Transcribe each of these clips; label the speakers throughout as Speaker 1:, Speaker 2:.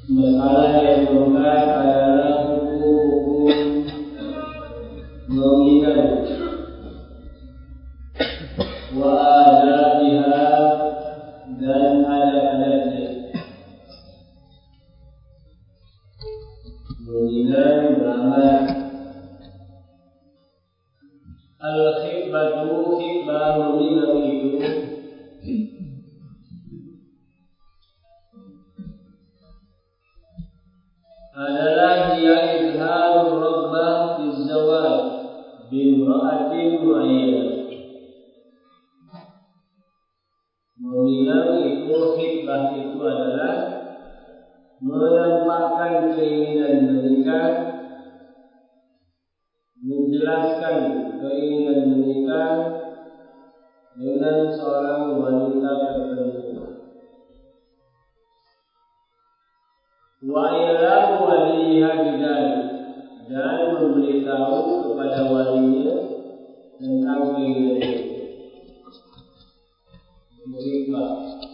Speaker 1: Masalah yang keempat adalah hukum-hukum nominal wa adabiha dan adab-adabnya. Nominal beramal. Al-khitbatu khitbah nominal itu adalah dia izharul raghbah fi zawaj bimra'atin mu'ayyanah. Nominal itu khitbah itu adalah menampakkan keinginan menikah, menjelaskan keinginan menikah dengan seorang wanita tertentu. Wa ilamu waliha bidzalik, dan memberitahu kepada walinya tentang keinginan itu. Khitbah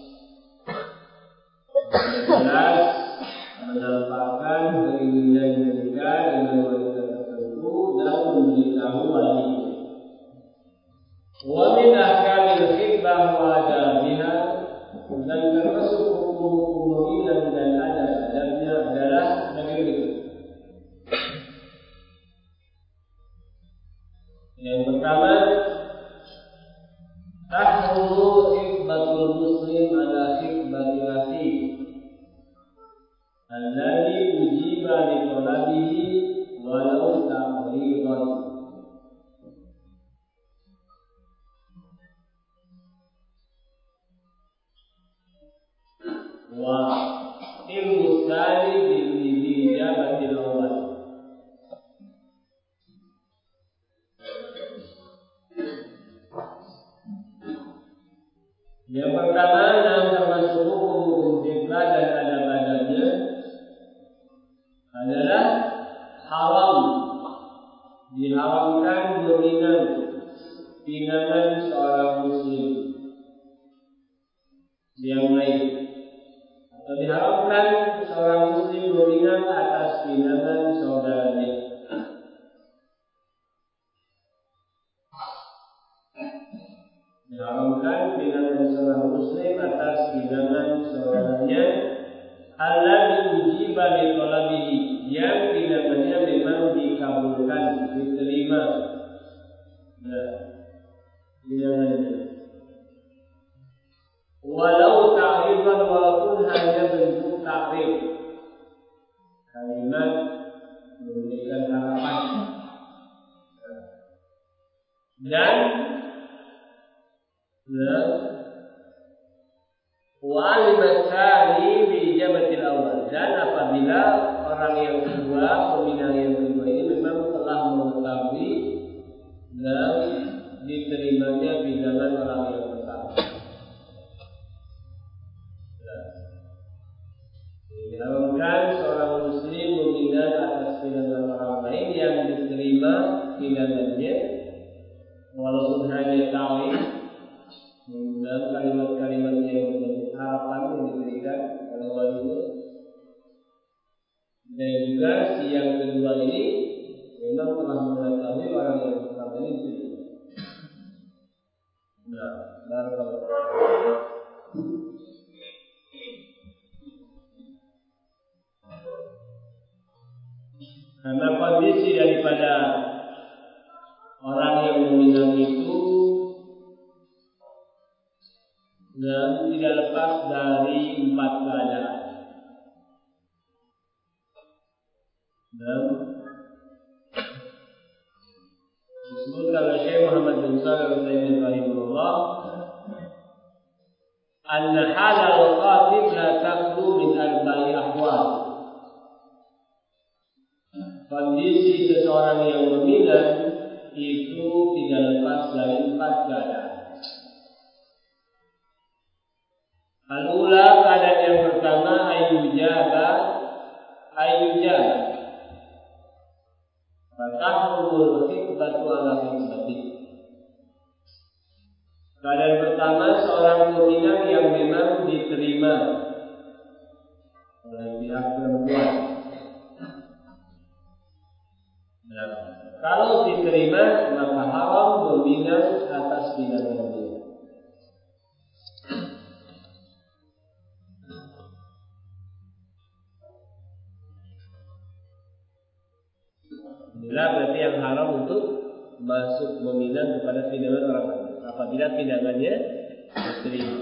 Speaker 1: jelas menampakkan keinginan menikah dengan wanita tertentu dan memberitahu walinya. Wa min ahkamil khitbah wa adabiha, dan termasuk hukum-hukum nominal dan adab-adabnya adalah sebagai berikut. Yang pertama, tahrumu khitbatul muslim ala khitbati akhihi alladhi ujiba li talabihi walau ta'ridan. Wa ilmusani bi ijabatil awal. Yang pertama, yang termasuk hukum khitbah dan adab-adabnya adalah haram, diharamkan meminang pinangan seorang muslim yang lain, atau diharamkan seorang muslim meminang atas pinangan saudaranya. Diharamkan pinangan seorang muslim atas pinangan saudaranya alladzi ujiba li talabihi, yang pinangannya memang dikabulkan, diterima. Nah, pinangannya walau ta'rifan, walaupun hanya bentuk ta'rif, kalimat memberikan harapan. Dan walimat tsani bi ijabatil awal, dan apabila orang yang kedua, peminang yang kedua ini memang telah mengetahui dan diterimanya pinangan orang yang pertama. Diharamkan seorang muslim meminang atas pinangan orang lain yang diterima pinangannya, walaupun hanya ta'rif, dan kalimat-kalimat yang berbentuk harapan yang diberikan oleh walinya. Dan juga si yang kedua ini memang telah mengetahui orang yang pertama ini diterima. Nah, barakallahu. Karena kondisi daripada orang yang meminang itu dan tidak lepas dari 4 keadaan. Dan disebutkan oleh Syekh Muhammad bin Shalih Al-Utsaimin rahimahullah, anna halal khatib la taqlu min arba'i ahwal. Kondisi seseorang yang meminang itu tidak lepas dari 4 keadaan. Al-ula, keadaan yang pertama, ayyujaba. Fatahumul khitbatu ala khitbati. Keadaan pertama, seorang peminang yang memang diterima oleh pihak perempuan. Nah, kalau diterima maka haram meminang atas pinangan dia. Inilah berarti yang haram untuk masuk meminang kepada pinangan orang lain apabila pinangannya diterima.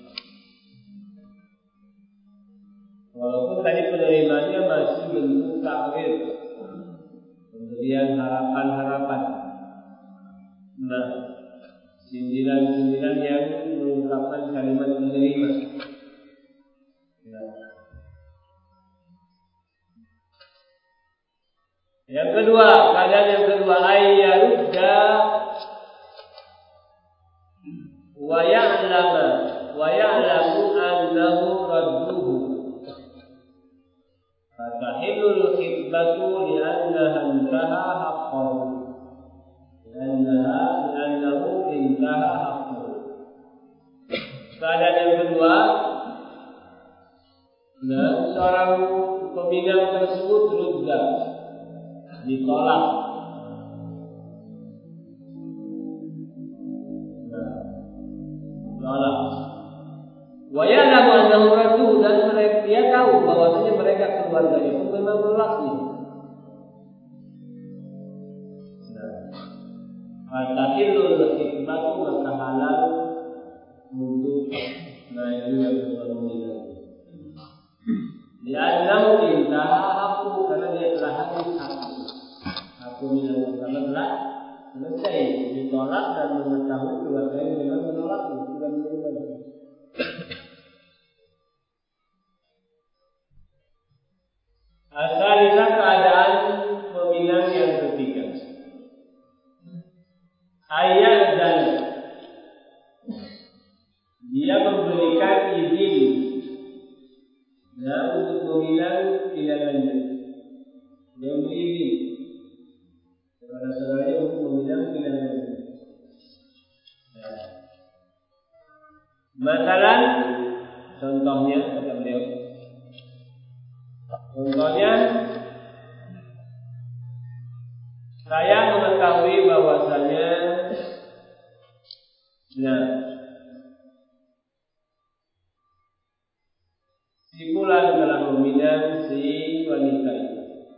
Speaker 1: Walaupun tadi penerimaannya masih bentuk takwil, pemberian harapan-harapan. Nah, sindiran-sindiran yang mengungkapkan kalimat menerima. Nah. Yang kedua, keadaan yang kedua, ayyarudda wa ya'lamu annahu radduhu. Fatahillul khitbatu li'annaha intaha haqqahu. Li'annahu intaha haqqahu. Keadaan yang kedua, nah, seorang peminang tersebut rudda, ditolak. Ditolak. Wa ya'lamu annahu radduhu, dan dia tahu bahwasanya mereka keluarganya itu memang menolaknya. Fatahillul khitbatu, maka halal untuk itu yang berbeda. Li'annahu intaha haqqu, karena dia telah habis hakku yang pertama telah selesai, ditolak dan mengetahui keluarganya memang menolaknya, sudah menerima. Asalnya keadaan peminang yang ketiga, ayat dan dia memberikan izin untuk meminang pinangannya. Dia memberi izin kepada saudaranya untuk meminang pinangannya. Masalah contohnya kata beliau. Contohnya, saya mengetahui bahwasanya si fulan telah meminang si wanita itu.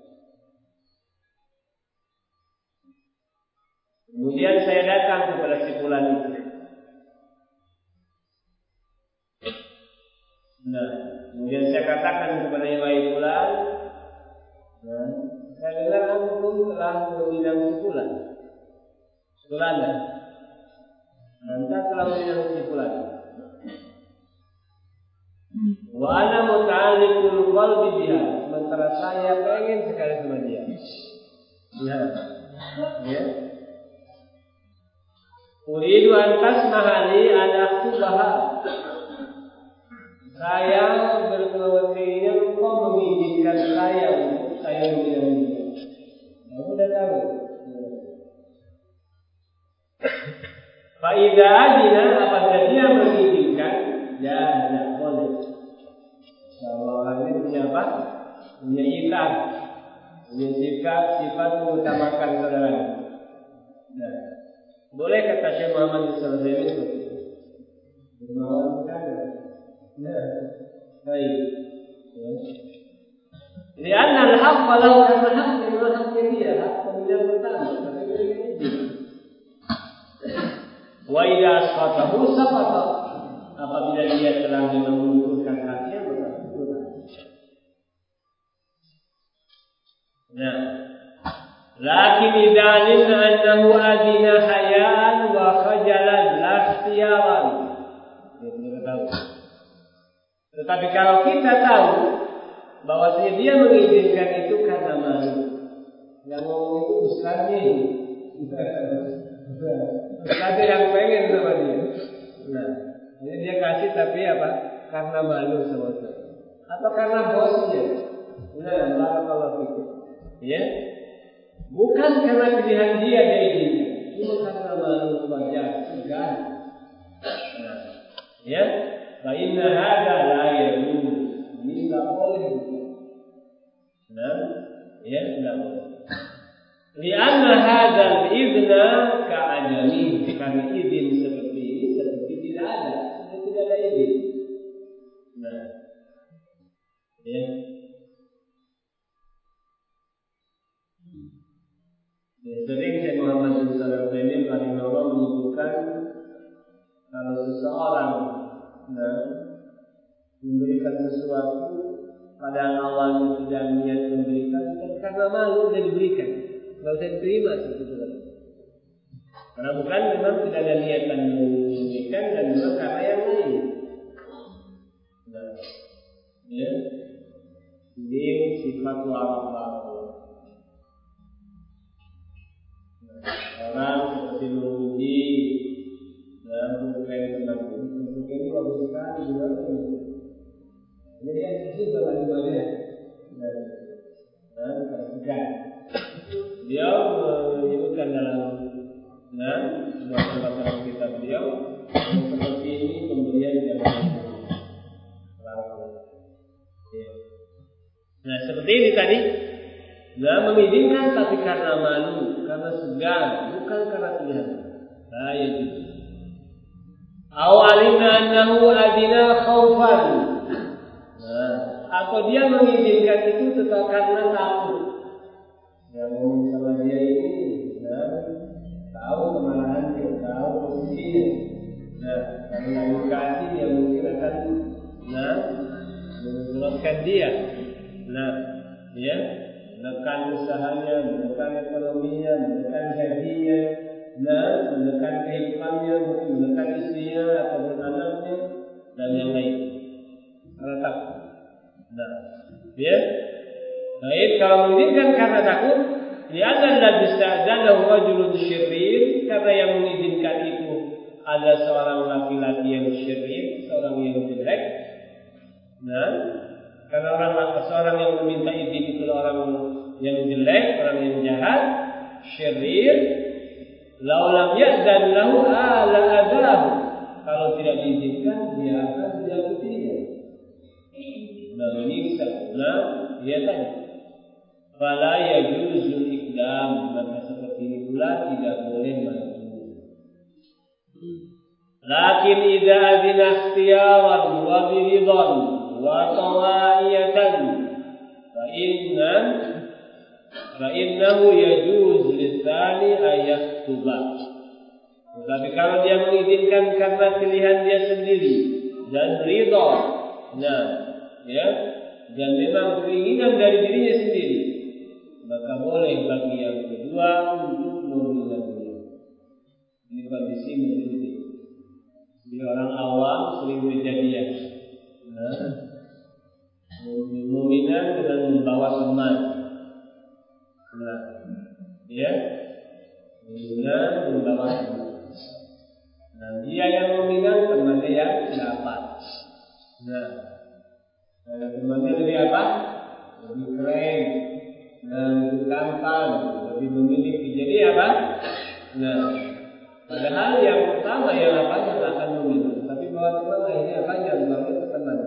Speaker 1: Kemudian saya datang kepada si fulan itu. Kemudian saya katakan kepada wahai fulan, saya dengar antum telah meminang si fulan. Fulan, anda telah meminang si fulan. Wa ana muta'alliqul qalbi biha, sementara saya pengen sekali sama dia. Ya. Uridu an tasmahali an akhtubaha. Saya berkeinginan engkau mengizinkan saya untuk saya meminang dia. Kamu sudah tahu. Fa idza adina, apabila dia mengizinkan, ya tidak boleh. Kalau orang ini punya apa? Punya ikat, punya sifat mengutamakan saudaranya. Nah, boleh kata Syekh Muhammad bin Shalih seperti itu. Bermawan saja. Nah, baik. Lianna al-haqq lahu, karena haknya dia, hak pemilik pertama. Wa idza asqatahu saqata, apabila dia telah menggugurkan haknya maka gugur. Nah, lakin idza alimna annahu adina hayaan wa khajalan la ikhtiyaran. Kita tahu. Tetapi kalau kita tahu bahwa dia mengizinkan itu karena malu, yang ngomong itu ustaznya ini, ustaznya yang pengen sama dia. Nah, jadi dia kasih tapi apa? Karena malu sama dia, atau karena bosnya. Nah, barakallahu fikum. Ya, bukan karena pilihan dia izinkan, cuma karena malu wajar, segan. Nah, ya. Fa inna hadza la yajuz. Ini tidak boleh. Nah, ya tidak boleh. Lianna hadzal idna ka'adami, karena izin seperti ini seperti tidak ada, seperti tidak ada izin. Nah, ya. Sering Syekh Muhammad bin Shalih Al-Utsaimin rahimahullah menyebutkan kalau seseorang memberikan sesuatu pada awalnya tidak niat memberikan, tapi karena malu dia diberikan, nggak usah diterima sebetulnya. Karena bukan memang tidak ada niatan memberikan dan memang karena yang lain. Nah, ya, ini sifat warafah. Orang seperti memuji dan bukan teman bukan bagus sekali juga. Jadi yang itu bagaimana? Dan perhatikan. Dia menyebutkan dalam sebuah tempat dalam kitab beliau seperti ini pemberian yang nah seperti ini tadi. Mengizinkan tapi karena malu, karena segan, bukan karena pilihan. Ya gitu. Awalina annahu adina khaufan. Atau dia mengizinkan itu tetap karena takut. Yang ngomong sama dia ini, tahu kemarahan dia, tahu posisinya. Karena dikasih dia mungkin akan menurunkan dia. Ya. Menekan usahanya, menekan ekonominya, menekan gajinya, menekan kehidupannya, mungkin menekan istrinya ataupun anaknya dan yang lain. Karena takut. Ya. Baik, kalau mengizinkan karena takut, li'anna alladhi ista'dzanahu rajulun syirrir, karena yang mengizinkan itu ada seorang laki-laki yang syirrir, seorang yang jelek. Karena seorang yang meminta izin itu orang yang jelek, orang yang jahat, syirrir. Lau lam ya'zan lahu ala adahu. Kalau tidak diizinkan, dia akan menyakitinya. Menyiksa. Dia tadi. Fala yajuzul iqdam, maka seperti ini pula tidak boleh maju. Lakin idza adzina ikhtiyaran wa biridhan wa tawaiyatan fa innahu yajuz lisani ayaktuba. Tapi kalau dia mengizinkan karena pilihan dia sendiri dan ridha, dan memang keinginan dari dirinya sendiri, maka boleh bagi yang kedua untuk meminatnya. Ini kondisi menjadi di orang awam sering kejadian. Meminang dengan membawa teman. Meminang membawa teman. Dia yang meminang, temannya yang dapat. Temannya lebih apa? Lebih keren, lebih tampan, lebih memiliki. Jadi apa? Padahal yang pertama yang akan meminang, tapi bawa teman akhirnya yang bawa ke teman.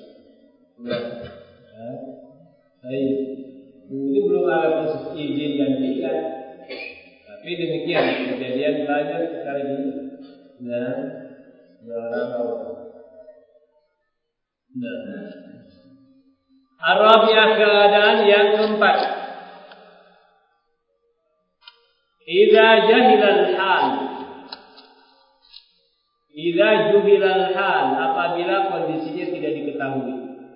Speaker 1: Ini belum ada proses izin dan tidak. Tapi demikian kejadian banyak sekali ini. Orang awam. Arabiah keadaan yang keempat. Idza jahilal hal. Idza juhilal hal, apabila kondisinya tidak diketahui.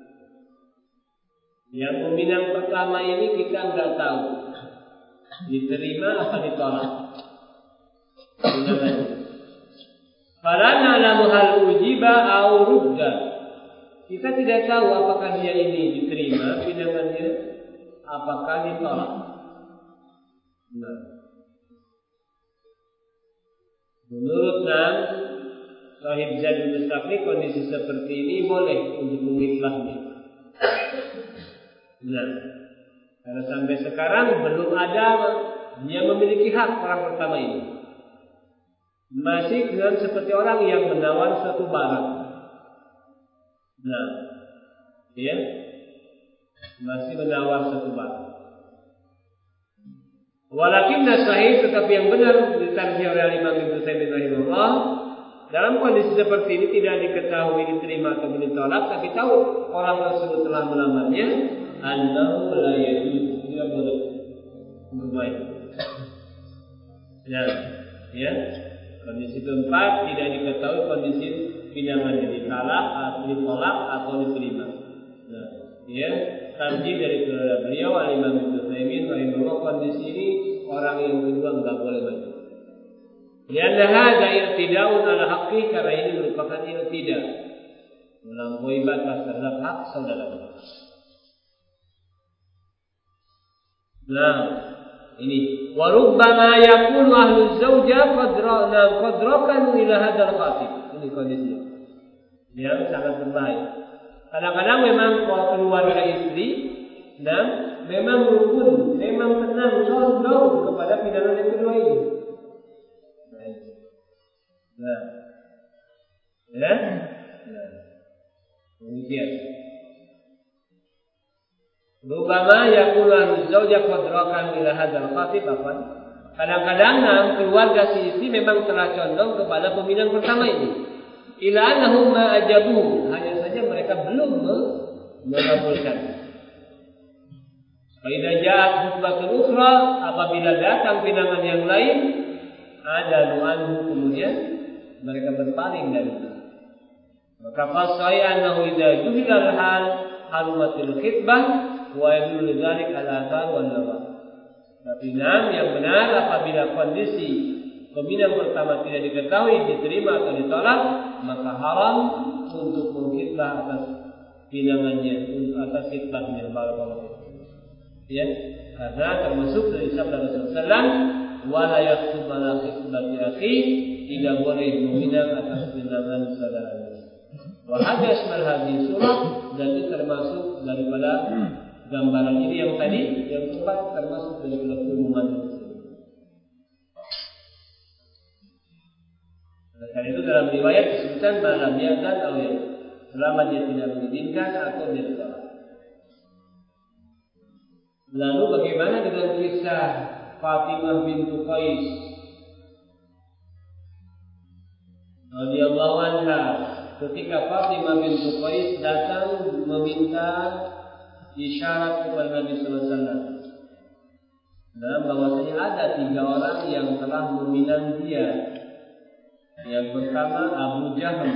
Speaker 1: Yang meminang pertama ini kita enggak tahu diterima apa ditolak. Farana lam hal ujiba au rudda. Kita tidak tahu apakah dia ini diterima pinangannya, apakah ditolak. Menurut Sahib Zadul Mustaqni, kondisi seperti ini boleh untuk mengitlahnya. Karena sampai sekarang belum ada dia memiliki hak orang pertama ini. Masih dengan seperti orang yang menawar suatu barang. masih menawar satu barang. Walakin sahih, tetapi yang benar ditarjih oleh Imam Ibnu Taimiyah rahimahullah, dalam kondisi seperti ini tidak diketahui diterima atau ditolak, tapi tahu orang tersebut telah melamarnya, annahu la yajuz, tidak boleh bermain. Ya. Kondisi keempat tidak diketahui kondisi pinangannya ditolak atau diterima. Tarjih dari beliau Al-Imam Ibnu Taimiyah rahimahullah, kondisi ini orang yang kedua enggak boleh main. Lianna hadza i'tida'un 'ala haqqi, karena ini merupakan i'tida', melampaui batas terhadap hak saudara. Nah, ini wa rubbama yakunu ahlu zauja qadrakanu ila hadzal khatib. Ini kondisinya yang sangat berbahaya. Kadang-kadang memang keluarga istri dan memang rukun, memang tenang, condong kepada pinangan yang kedua ini. Demikian. Rubama yakunu zauja qadrakan ila hadzal khatib apa? Kadang-kadang keluarga si istri memang telah condong kepada peminang pertama ini. Ila annahum ma ajabu, hanya saja mereka belum mengabulkan. Idza ja'at khutbatul ukhra, apabila datang pinangan yang lain, ada nu'anhu, kemudian mereka berpaling dari itu. Maka fasai annahu idza juhila al-hal harumatil khitbah wa yadullu dzalik ala athar wal nawar. Tapi yang benar, apabila kondisi peminang pertama tidak diketahui diterima atau ditolak, maka haram untuk mengkhitbah atas pinangannya, atas khitbahnya. Ya, karena termasuk dari sabda Rasulullah, wala yakhthub ala khitbati akhi, tidak boleh meminang atas pinangan saudaranya. Wa hadza ismal hadhihi surah, dan itu termasuk daripada gambaran ini yang tadi, yang keempat termasuk dari keumuman itu. Karena itu dalam riwayat disebutkan malam ya'zan aw ya, selama dia tidak mengizinkan atau dia ditolak. Lalu bagaimana dengan kisah Fatimah bintu Qais radhiyallahu anha, ketika Fatimah bintu Qais datang meminta isyarat kepada Nabi sallallahu alaihi wasallam, dan bahwasanya ada 3 orang yang telah meminang dia. Yang pertama Abu Jahal,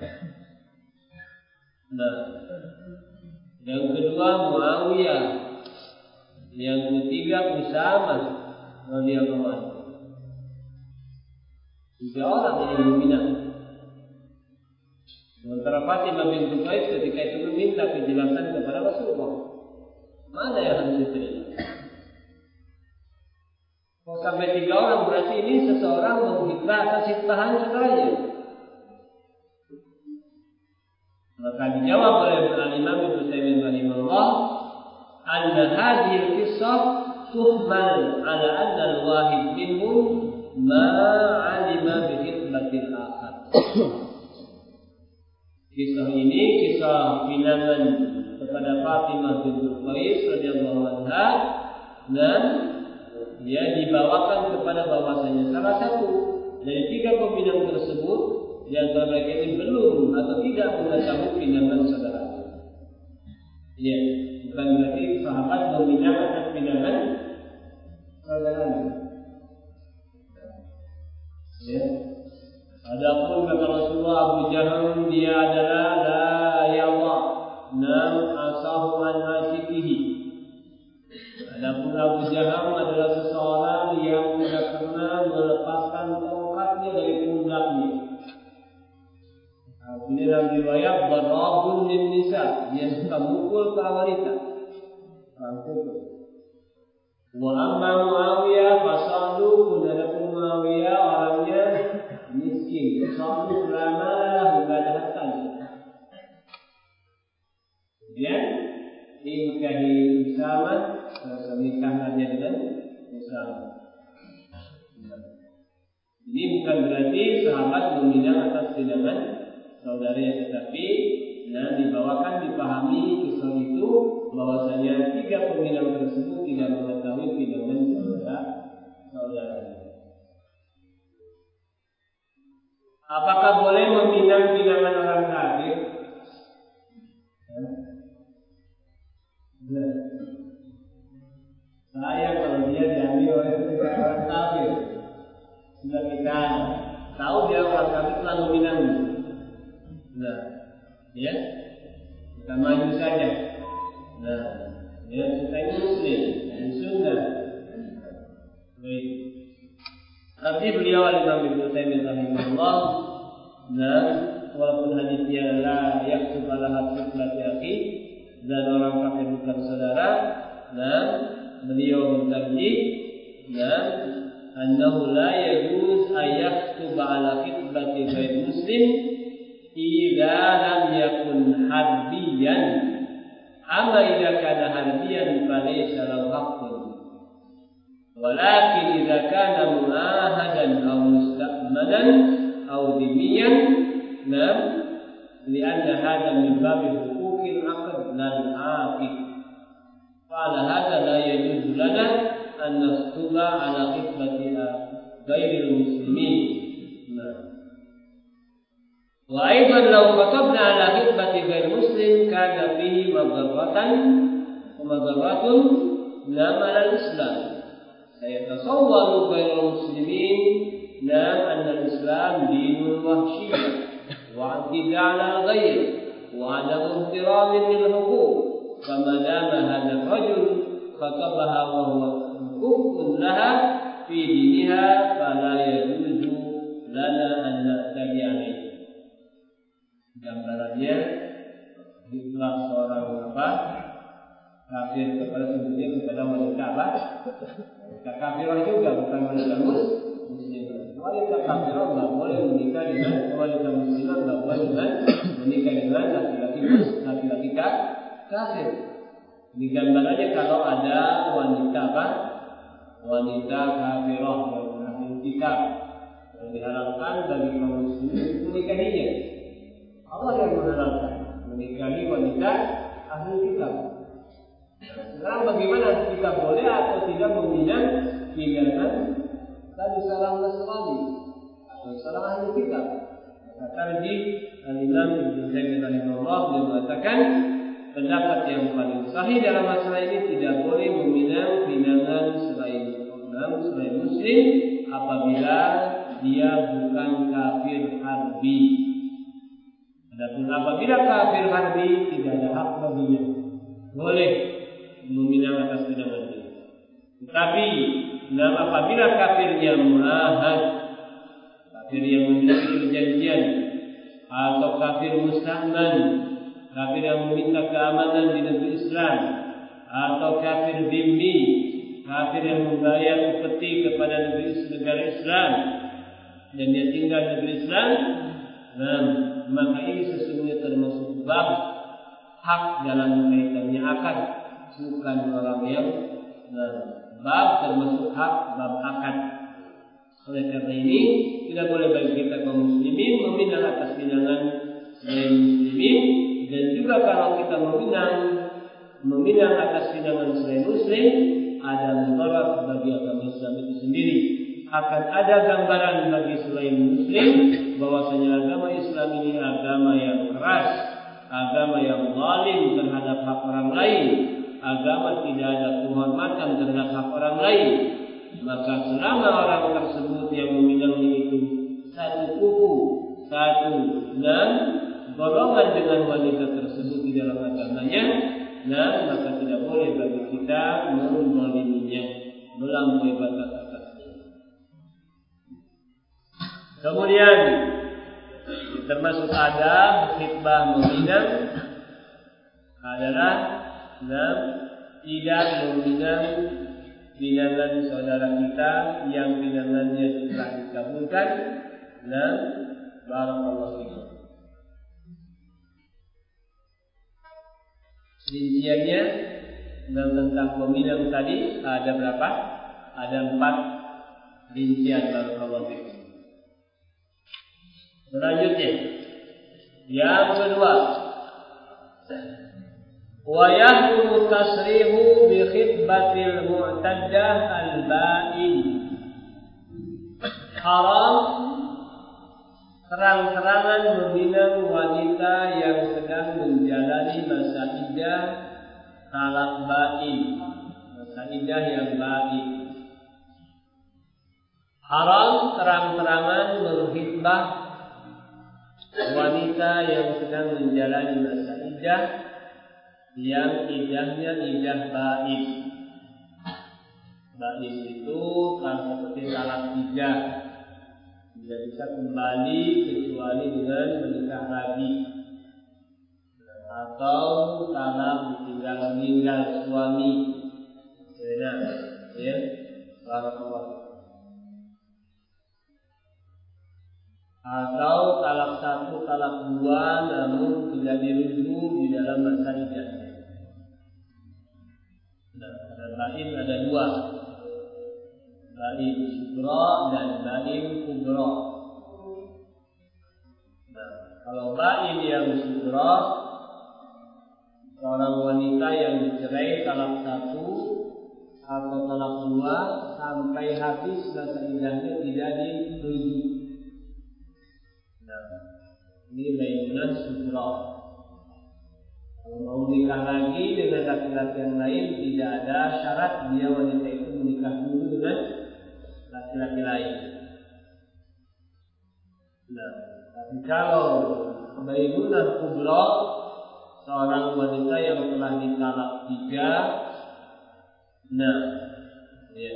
Speaker 1: yang kedua Muawiyah, yang ketiga Usamah radhiyallahu anhu. 3 orang yang meminang. Sementara Fatimah bintu Qais ketika itu meminta penjelasan kepada Rasulullah, mana yang harus diterima? Kalau sampai 3 orang, berarti ini seseorang menghitbah atas hitbahan saudaranya. Maka dijawab oleh Imam Ibnu Taimiyah rahimahullah, anna hadhihi al-qissah tuhmal ala anna al-wahid minhum ma 'alima bi hitbatil akhar. Kisah ini kisah pinangan kepada Fatimah bintu Qais radhiyallahu anha, dan dia dibawakan kepada bahwasanya salah satu dari 3 peminang tersebut di antara mereka ini belum atau tidak mengetahui pinangan saudaranya. Ya, bukan berarti sahabat meminang atas pinangan saudaranya. Ya. Adapun kata Rasulullah, Abu Jahal dia adalah la yawa nam asahu an asikihi. Adapun Abu Jahal adalah seseorang yang tidak pernah melepaskan tongkatnya dari pundaknya. Ini dalam riwayat darabun lin nisa, dia suka mukul para wanita. Wa amma Muawiyah fasalu, adapun Muawiyah orangnya miskin, salu lama enggak ada hartanya. Kemudian ingkahi Usamah, menikahlah dia dengan Usamah. Ini bukan berarti sahabat meminang atas pinangan saudaranya, tetapi dibawakan dipahami kisah itu bahwasanya 3 peminang tersebut tidak mengetahui pinangan saudara-saudaranya. Apakah boleh meminang pinangan orang kafir? Nah, sayang kalau dia diambil oleh orang kafir. Sudah kita tahu dia orang kafir telah meminang. Nah, ya, kita maju saja. Nah, dia kita ini muslim, ini sunnah. Baik. Tapi beliau Imam Ibnu Taimiyah rahimahullah, dan walaupun hadisnya la yaktub ala hafidati akhi, dan orang kafir bukan saudara, dan beliau berjanji, dan annahu la yajuz ayaktub ala khitbati ghair muslim idza lam yakun harbiyan. Amma idza kana harbiyan falaysa lahu haqqun. Walakin idza kana muahadan aw musta'manan aw dimiyan, nam lianna hadha min babi huquqil aqd lal aqid. Fa'ala hadha la yajuzu lana an nakhtuba ala khitbati ghairil muslimin. Wa aidan law khatabna ala khitbati ghair muslim kana fihi madarratan wa madarratun lam ala islam. Sayatasawwaru ghairul muslimin lam anna al-islam dinul wahsyiyyah wa i'tida 'ala al-ghair wa 'adamu ihtiramin lil huquq. Kama dama hadha ar-rajul khatabaha wa huwa hukmun laha fi diniha fala yajuzu lana an na'tadi 'alayhi. Gambarannya itulah seorang kafir kepada sebutnya kepada wanita wanita kafirah juga, bukan wanita muslimah. Wanita kafirah tidak boleh menikah dengan wanita muslimah, tidak boleh menikah dengan laki-laki kafir. Ini gambarannya kalau ada wanita wanita kafirah yang ahli kitab yang dihalalkan bagi kaum muslimin menikahinya. Allah yang menghalalkan menikahi wanita ahli kitab. Sekarang bagaimana kita boleh atau tidak meminang pinangan tadi seorang Nasrani atau seorang ahli kitab? Maka tarjih Al-Imam Ibnu Taimiyah rahimahullah mengatakan pendapat yang paling sahih dalam masalah ini tidak boleh meminang pinangan selain muslim apabila dia bukan kafir harbi. Adapun apabila kafir harbi tidak ada hak baginya, boleh meminang atas pinangan ini. Tetapi apabila kafirnya muahad, kafir yang memiliki perjanjian, atau kafir musta'man, kafir yang meminta keamanan di negeri Islam, atau kafir dhimmi, kafir yang membayar upeti kepada negara Islam dan dia tinggal di negeri Islam, maka ini sesungguhnya termasuk bab hak dalam kaitannya akad, bukan orang yang bab termasuk hak bab akad. Oleh karena ini tidak boleh bagi kita kaum muslimin meminang atas pinangan selain muslimin, dan juga kalau kita meminang atas pinangan selain muslim ada mudarat bagi agama Islam itu sendiri. Akan ada gambaran bagi selain muslim bahwasanya agama Islam ini agama yang keras, agama yang zalim terhadap hak orang lain, agama tidak ada penghormatan terhadap hak orang lain. Maka selama orang tersebut yang meminangnya itu satu kubu, satu dan golongan dengan wanita tersebut di dalam agamanya, maka tidak boleh bagi kita menzaliminya, melampaui batas atasnya. Kemudian termasuk adab khitbah meminang adalah tidak meminang pinangan saudara kita yang pinangannya telah dikabulkan. Barakallahu fikum. Rinciannya tentang peminang tadi ada berapa? Ada 4 rincian. Barakallahu fikum. Selanjutnya, yang kedua, Wa yahrumu tasrihu bi khitbatil mu'taddah al-ba'in. Haram terang-terangan meminang wanita yang sedang menjalani masa iddah talak ba'in, masa iddah yang ba'in. Haram terang-terangan menghitbah wanita yang sedang menjalani masa iddah yang iddahnya iddah ba'in. Ba'in itu seperti talak tiga, tidak bisa kembali kecuali dengan menikah lagi, atau talak ditinggal meninggal suami. Benar, ya. Barakallahu. Atau talak satu, talak dua, namun tidak dirujuk di dalam masa iddahnya. Nah, ba'in ada dua, ba'in sugra dan ba'in kubra. Nah, kalau ba'in yang sugra, seorang wanita yang dicerai talak satu atau talak dua sampai habis masa iddahnya tidak dirujuk. Nah, ini Maimunah sugra. Kalau mau menikah lagi dengan laki-laki yang lain, tidak ada syarat dia wanita itu menikah dulu dengan laki-laki lain. Nah, tapi kalau Maimunah kubra, seorang wanita yang telah ditalak tiga, nah, ya,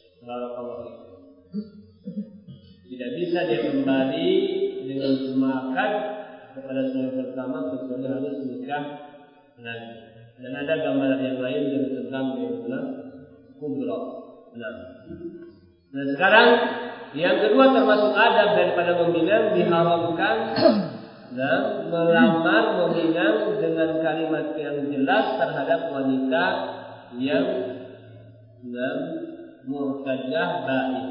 Speaker 1: tidak bisa dia kembali dengan cuma akad kepada suami pertama kecuali harus nikah lagi. Dan ada gambaran yang lain yang tentang Maimunah kubra. Nah, sekarang yang kedua termasuk adab daripada meminang, diharamkan dan melamar meminang dengan kalimat yang jelas terhadap wanita yang murtaddah ba'in,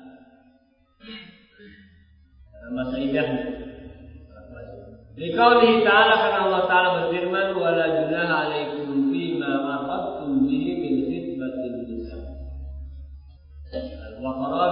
Speaker 1: masa iddah. Liqaulihi ta'ala, karena Allah Ta'ala berfirman, wala junaha 'alaikum fima aqadtum bihi min khitbatin nisa. Al-Baqarah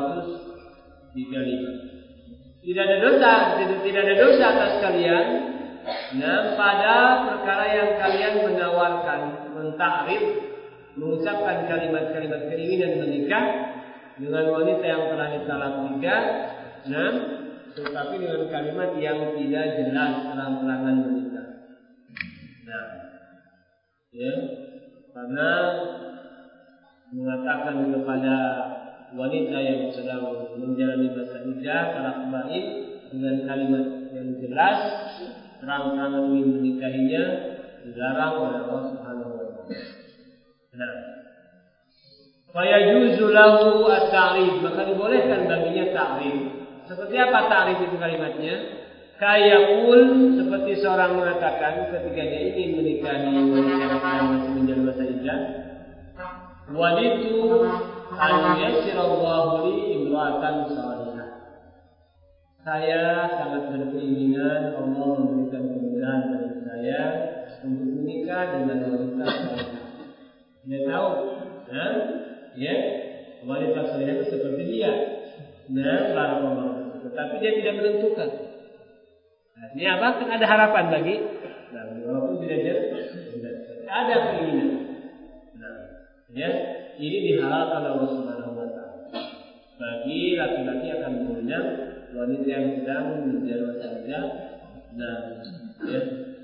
Speaker 1: 235. Tidak ada dosa atas kalian pada perkara yang kalian menawarkan, mentakrif, mengucapkan kalimat-kalimat keinginan menikah dengan wanita yang telah ditalak tiga, tetapi dengan kalimat yang tidak jelas terang-terangan menikah. Nah, ya, karena mengatakan kepada wanita yang sedang menjalani masa iddah talak ba'in dengan kalimat yang jelas terang-terangan ingin menikahinya dilarang oleh Allah Subhanahu wa taala. Nah, fa yajuzu lahu at-ta'rif, maka dibolehkan baginya ta'rif. Seperti apa ta'rif itu kalimatnya? Kayakul, seperti seorang mengatakan ketika dia ingin menikahi wanita yang sedang masih menjalani masa iddah, walitu an yassirallahu li imra'atan salihah. Saya sangat berkeinginan Allah memberikan kemudahan bagi saya untuk menikah dengan wanita salihah. Dia tahu, ya, wanita salihah itu seperti dia. Barakallahu. Tetapi dia tidak menentukan. Nah, ini apa? Kan ada harapan bagi. Nah, walaupun tidak jelas, ada keinginan. Nah, ya, ini dihalalkan oleh Allah Subhanahu wa taala. Bagi laki-laki akan mengundang wanita yang sedang menjalani masa iddah. Nah, ya.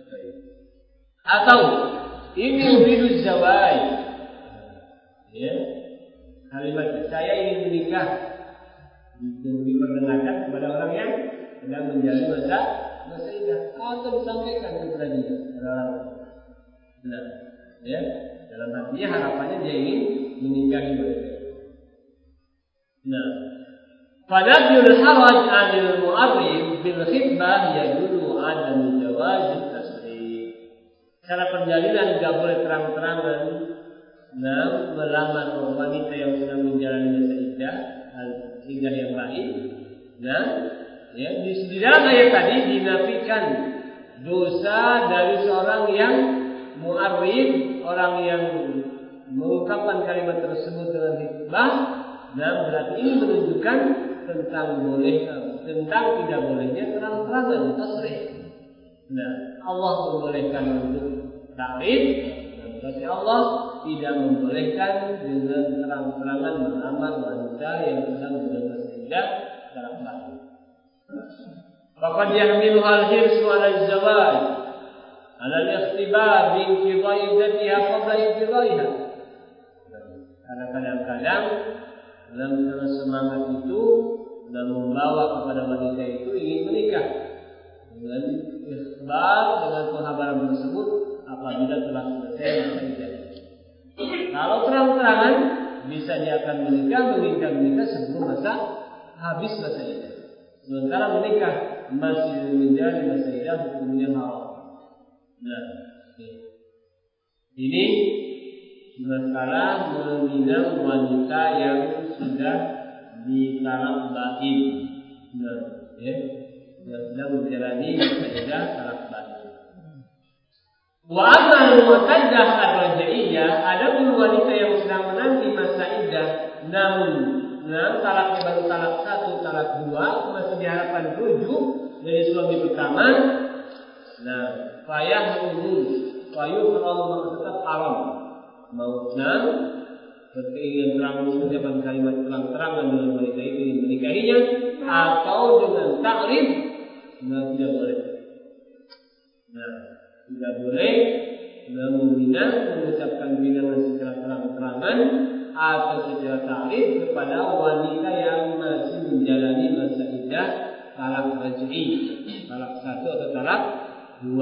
Speaker 1: Atau ini uridu zawaj. Ya. Kalimat saya ingin menikah diperdengarkan kepada orang yang sedang menjalani masa iddah, atau disampaikan kepada dia, orang. Nah, ya, dalam hatinya harapannya dia ingin menikahi mereka. Nah, fanabyul haraj 'anil mu'arrif bil khitbah yadullu 'ala jawaz tasrih. Cara perjalanan tidak boleh terang-terangan melamar wanita yang sedang menjalani masa iddah yang lain. Nah, ya, di dalam ayat tadi dinafikan dosa dari seorang yang mu'arrid, orang yang mengungkapkan kalimat tersebut dengan hikmah, dan berarti ini menunjukkan tentang tidak bolehnya terang-terangan tasrih. Nah, Allah membolehkan untuk ta'rif, dan berarti Allah tidak membolehkan dengan terang-terangan melamar wanita yang sedang berumur sehingga terang-terangan. Faqad yahmilu al-hirsu 'ala az-zawaj, 'ala al-ikhtibar bi inqidha'i iddatiha qabla inqidha'iha. Karena kadang-kadang dalam semangat itu dan membawa kepada wanita itu ingin menikah dengan ikhbar, dengan penghabaran tersebut apabila telah selesai masa iddah. Kalau terang-terangan bisa dia akan menginginkan menikah sebelum habis masa iddah. Sementara menikah masih menjadi masa iddah, hukumnya haram. Nah, ini masalah meminang wanita yang sudah ditalak bain. Nah, yang sedang menjalani masa iddah talak bain. Wa amma al-mu'taddah ar-raj'iyah, adapun wanita yang sedang menanti masa iddah namun talaknya baru talak 1, talak 2, masih diharapkan rujuk dari suami pertama. Nah, fayuhram tetap haram. Mautnya berkeinginan terang mengucapkan kalimat terang-terangan dengan wanita itu yang menikahinya, atau dengan takrif, tidak boleh. Nah, tidak boleh meminang, mengucapkan pinangan secara terang-terangan atau secara takrif kepada wanita yang masih menjalani masa iddah talak raj'i, talak 1 atau talak 2.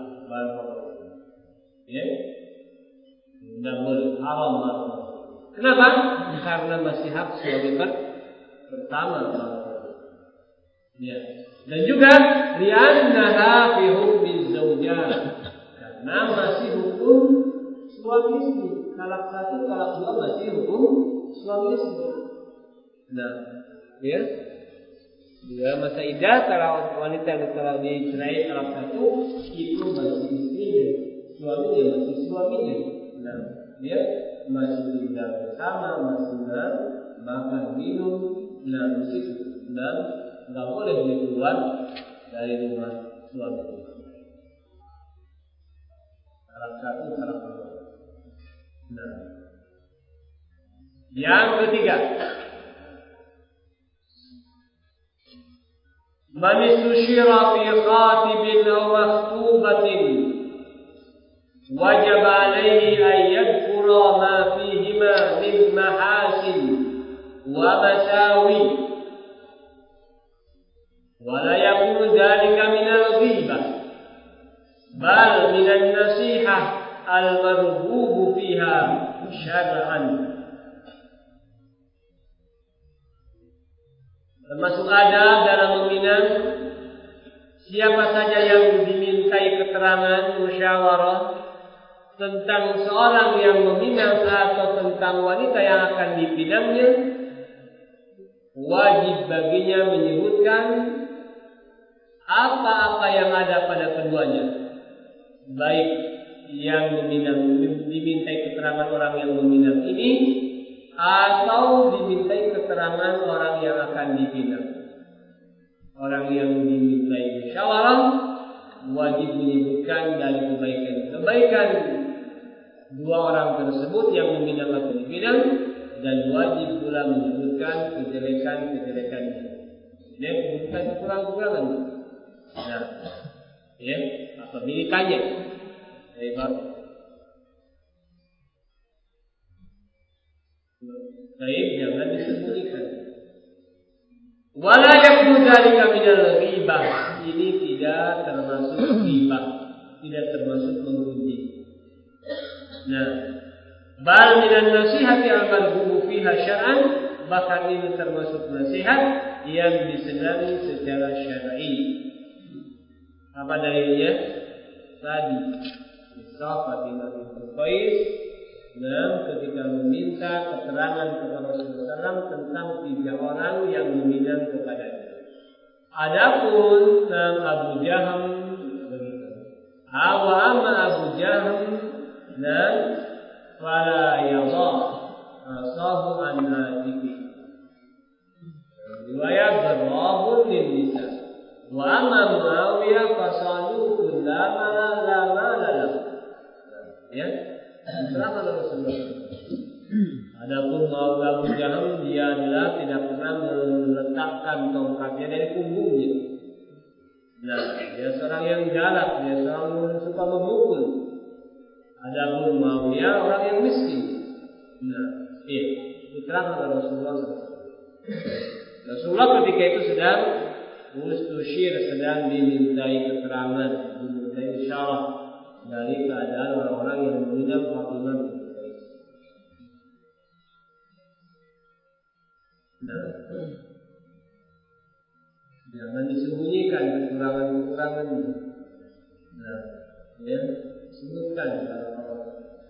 Speaker 1: Ya, tidak boleh, haram. Kenapa? Karena masih hak suami pertama. Ya. Dan juga li'annaha fi hukmi zaujah, karena masih hukum suami istri. Talak 1, talak 2 masih hukum suami istri. Nah, ya. Bila masa iddah, kalau wanita yang telah dicerai talak 1 itu masih istrinya, suaminya masih suaminya. Nah, dia masih tinggal bersama, masih makan minum, nah di situ, dan nggak boleh dia keluar dari rumah suami. Talak 1, talak 2. Nah, yang ketiga, man istusyira fi khatibin aw makhtubatin wajib alaihi an yadhkura ma fihima min mahasin wa masawi wa la yakunu dhalika min al-ghibah bal min an-nasihah al-marghub fiha syar'an. Termasuk adab dalam meminang, siapa saja yang dimintai keterangan musyawarah tentang seorang yang meminang atau tentang wanita yang akan dipinangnya, wajib baginya menyebutkan apa-apa yang ada pada keduanya, baik yang dimintai keterangan orang yang meminang ini atau dimintai keterangan orang yang akan dipinang. Orang yang dimintai musyawarah wajib menyebutkan dari kebaikan-kebaikan dua orang tersebut yang meminang atau dipinang, dan wajib pula menyebutkan kejelekan-kejelekannya. Dia menyebutkan kekurangan-kekurangan. Nah, ya, apabila ditanya, baik, jangan disembunyikan. Wala yakunu dzalika minal ghibah. Ini tidak termasuk ghibah, tidak termasuk menggunjing. Nah, bal minan nasihati al-marghub fiha syar'an, bahkan ini termasuk nasihat yang disenangi secara syar'i. Apa dalilnya? Tadi Sa'ad bin Abi Waqqas ketika meminta keterangan kepada Rasulullah tentang 3 orang yang meminang kepadanya. Adapun Abu Jahm begitu. Amma Abu Jahm dan fala yadha asahu an atiki. Riwayat Darabun lin nisa. Wa amma Muawiyah fasalu kullama la mala. Ya, terangkan Rasulullah. Adapun Muawiyah bin Jaham, dia adalah tidak pernah meletakkan tongkatnya dari punggungnya. Nah, dia seorang yang galak, dia seorang yang suka memukul. Adapun Muawiyah orang yang miskin. Nah, iya, diterangkan oleh Rasulullah SAW. Rasulullah ketika itu sedang sedang dimintai keterangan, dimintai isyarat dari keadaan orang-orang yang menghina Fatimah binti Qais. Nah, jangan disembunyikan kekurangan-kekurangannya. Nah, ya, sebutkan dalam Allah.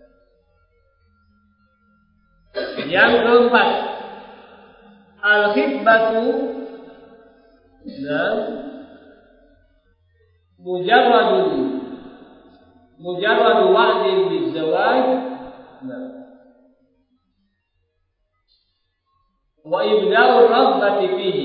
Speaker 1: Yang keempat, al-khitbatu dan mujarradu wa'din bizawaj, wa ibda'u rabbati fihi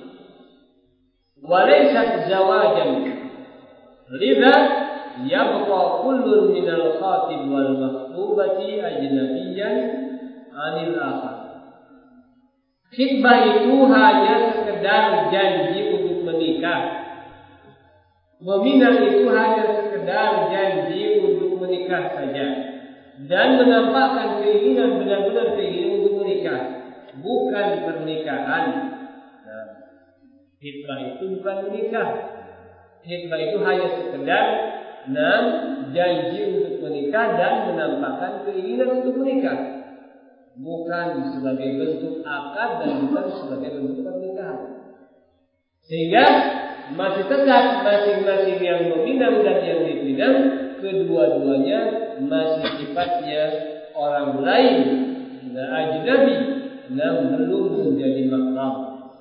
Speaker 1: wa laysat zawajan lidha yabqa kullun minal khatib wal makhtubati ajnabiyyan 'anil akhar. Khitbah itu hanya sekedar janji untuk menikah. Meminang itu hanya sekedar janji untuk menikah saja, dan menampakkan keinginan, benar-benar keinginan untuk menikah, bukan pernikahan. Nah, khitbah itu bukan menikah. Khitbah itu hanya sekedar janji untuk menikah dan menampakkan keinginan untuk menikah, bukan sebagai bentuk akad dan bukan sebagai bentuk pernikahan. Sehingga masih tetap masing-masing yang meminang dan yang dipinang, kedua-duanya masih sifatnya orang lain, ajnabi, belum menjadi mahram.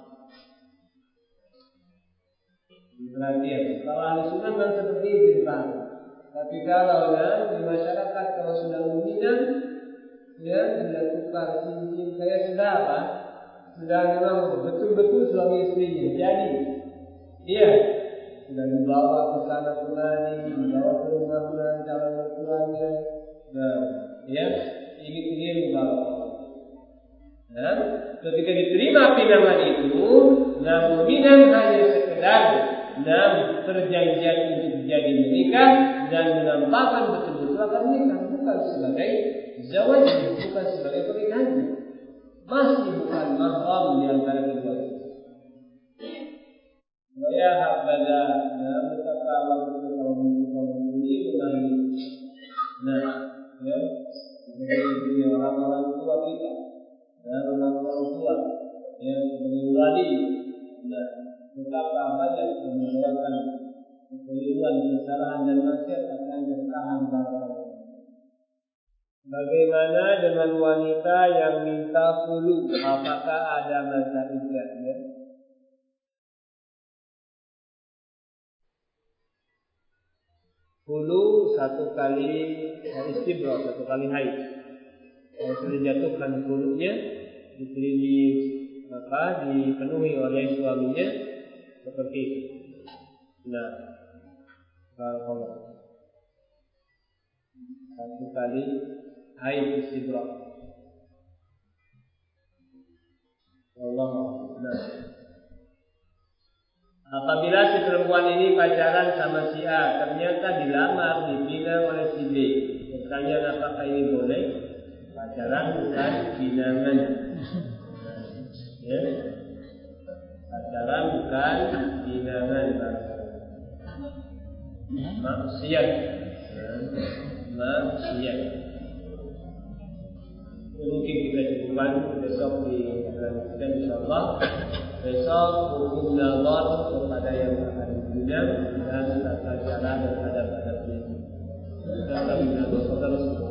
Speaker 1: Perhatian, kalau ahli sunnah kan seperti itu dipahami. Tapi kalau di masyarakat kalau sudah meminang, ya, sudah tukar cincin, kayak sudah apa? Sudah memang betul-betul suami istrinya. Jadi, iya, sudah dibawa ke sana kemari, dibawa ke rumah calon mertuanya. Nah, ya, ini keliru kalau. Nah, ketika diterima pinangan itu, meminang hanya sekedar perjanjian untuk jadi menikah dan menampakkan betul-betul akan menikah, bukan sebagai zawaj, bukan sebagai pernikahan, masih bukan mahram di antara keduanya. Ya habada, betapa Allah berfirman ini mengenai, ya, sebagai orang-orang tua kita, orang-orang tua, ya, sebagai wali, betapa banyak yang mengeluarkan kekeliruan, kesalahan dan maksiat akan bertahan barang. Bagaimana dengan wanita yang minta khulu? Apakah ada masa iddahnya? Khulu satu kali istibra, satu kali haid. Kalau sudah jatuhkan khulunya, dipenuhi oleh suaminya, seperti itu. Nah, kalau satu kali haid istibra. Allah. Nah, apabila si perempuan ini pacaran sama si A, ternyata dilamar, dibina oleh si B. Pertanyaan, apakah ini boleh? Pacaran bukan pinangan. Ya. Pacaran bukan pinangan. Maksiat. Maksiat. Mungkin kita cukupkan besok dilanjutkan insyaallah. Besok hukum nazar kepada yang akan dibina dan tata cara dan adab-adabnya. Kita akan saudara